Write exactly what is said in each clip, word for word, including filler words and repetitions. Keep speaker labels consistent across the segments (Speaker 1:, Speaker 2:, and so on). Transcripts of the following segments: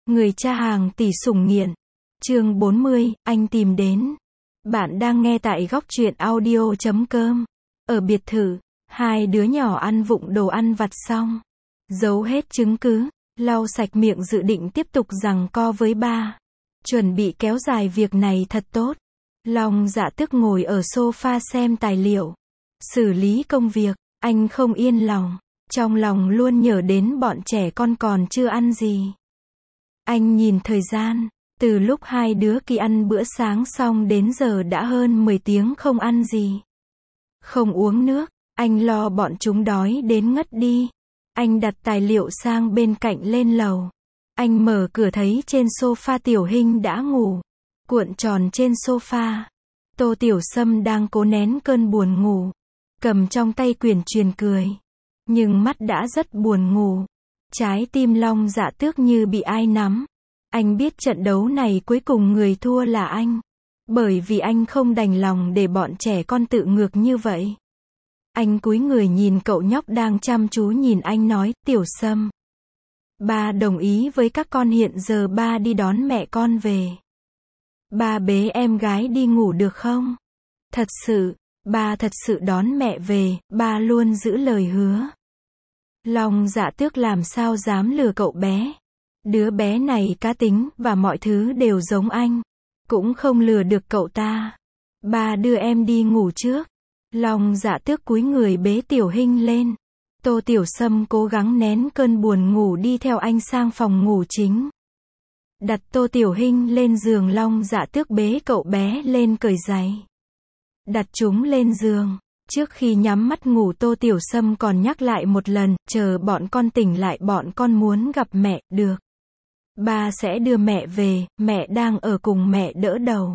Speaker 1: Người cha hàng tỷ sủng nghiện. Chương bốn mươi, anh tìm đến. Bạn đang nghe tại góc truyện audio chấm com. Ở biệt thự, hai đứa nhỏ ăn vụng đồ ăn vặt xong, giấu hết chứng cứ, lau sạch miệng dự định tiếp tục giằng co với ba. Chuẩn bị kéo dài việc này thật tốt. Long Dạ Tước ngồi ở sofa xem tài liệu, xử lý công việc, anh không yên lòng, trong lòng luôn nhớ đến bọn trẻ con còn chưa ăn gì. Anh nhìn thời gian, từ lúc hai đứa kia ăn bữa sáng xong đến giờ đã hơn mười tiếng không ăn gì. Không uống nước, anh lo bọn chúng đói đến ngất đi. Anh đặt tài liệu sang bên cạnh lên lầu. Anh mở cửa thấy trên sofa Tiểu Hinh đã ngủ, cuộn tròn trên sofa. Tô Tiểu Sâm đang cố nén cơn buồn ngủ, cầm trong tay quyển truyền cười, nhưng mắt đã rất buồn ngủ. Trái tim Long Dạ Tước như bị ai nắm. Anh biết trận đấu này cuối cùng người thua là anh, bởi vì anh không đành lòng để bọn trẻ con tự ngược như vậy. Anh cúi người nhìn cậu nhóc đang chăm chú nhìn anh nói, Tiểu Sâm, ba đồng ý với các con, hiện giờ ba đi đón mẹ con về. Ba bế em gái đi ngủ được không? Thật sự, ba thật sự đón mẹ về, ba luôn giữ lời hứa. Long Dạ Tước làm sao dám lừa cậu bé. Đứa bé này cá tính và mọi thứ đều giống anh, cũng không lừa được cậu ta. Ba đưa em đi ngủ trước. Long Dạ Tước cúi người bế Tiểu Hinh lên. Tô Tiểu Sâm cố gắng nén cơn buồn ngủ đi theo anh sang phòng ngủ chính. Đặt Tô Tiểu Hinh lên giường, Long Dạ Tước bế cậu bé lên cởi giày, đặt chúng lên giường. Trước khi nhắm mắt ngủ, Tô Tiểu Sâm còn nhắc lại một lần, chờ bọn con tỉnh lại bọn con muốn gặp mẹ, được. Ba sẽ đưa mẹ về, mẹ đang ở cùng mẹ đỡ đầu.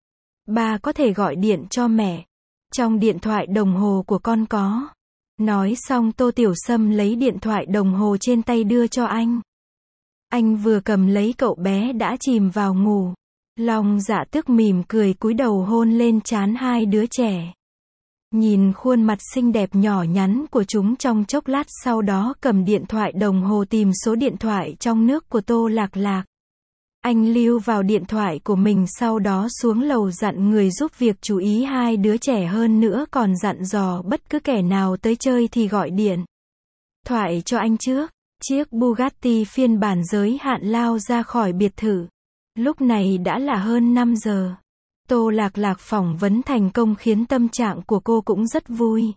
Speaker 1: Ba có thể gọi điện cho mẹ. Trong điện thoại đồng hồ của con có. Nói xong Tô Tiểu Sâm lấy điện thoại đồng hồ trên tay đưa cho anh. Anh vừa cầm lấy cậu bé đã chìm vào ngủ. Long Dạ Tước mỉm cười cúi đầu hôn lên trán hai đứa trẻ. Nhìn khuôn mặt xinh đẹp nhỏ nhắn của chúng trong chốc lát, sau đó cầm điện thoại đồng hồ tìm số điện thoại trong nước của Tô Lạc Lạc. Anh lưu vào điện thoại của mình, sau đó xuống lầu dặn người giúp việc chú ý hai đứa trẻ, hơn nữa còn dặn dò bất cứ kẻ nào tới chơi thì gọi điện thoại cho anh trước. Chiếc Bugatti phiên bản giới hạn lao ra khỏi biệt thự. Lúc này đã là hơn năm giờ. Tô Lạc Lạc phỏng vấn thành công khiến tâm trạng của cô cũng rất vui.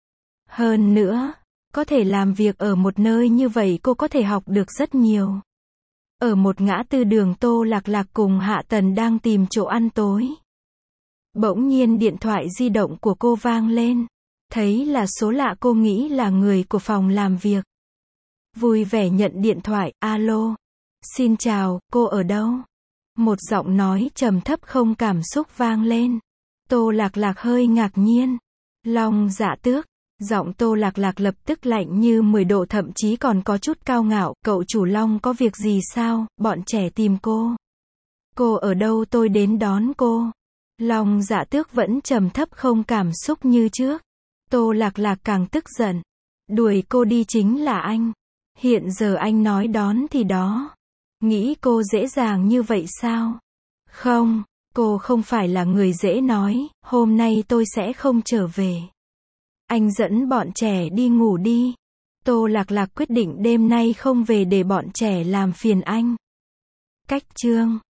Speaker 1: Hơn nữa, có thể làm việc ở một nơi như vậy cô có thể học được rất nhiều. Ở một ngã tư đường, Tô Lạc Lạc cùng Hạ Tần đang tìm chỗ ăn tối. Bỗng nhiên điện thoại di động của cô vang lên. Thấy là số lạ, cô nghĩ là người của phòng làm việc. Vui vẻ nhận điện thoại, alo. Xin chào, cô ở đâu? Một giọng nói trầm thấp không cảm xúc vang lên. Tô Lạc Lạc hơi ngạc nhiên. Long Dạ Tước. Giọng Tô Lạc Lạc lập tức lạnh như mười độ, thậm chí còn có chút cao ngạo. Cậu chủ Long, có việc gì sao? Bọn trẻ tìm cô. Cô ở đâu tôi đến đón cô. Long Dạ Tước vẫn trầm thấp không cảm xúc như trước. Tô Lạc Lạc càng tức giận. Đuổi cô đi chính là anh. Hiện giờ anh nói đón thì đó. Nghĩ cô dễ dàng như vậy sao? Không, cô không phải là người dễ nói. Hôm nay tôi sẽ không trở về. Anh dẫn bọn trẻ đi ngủ đi. Tô Lạc Lạc quyết định đêm nay không về để bọn trẻ làm phiền anh. Cách chương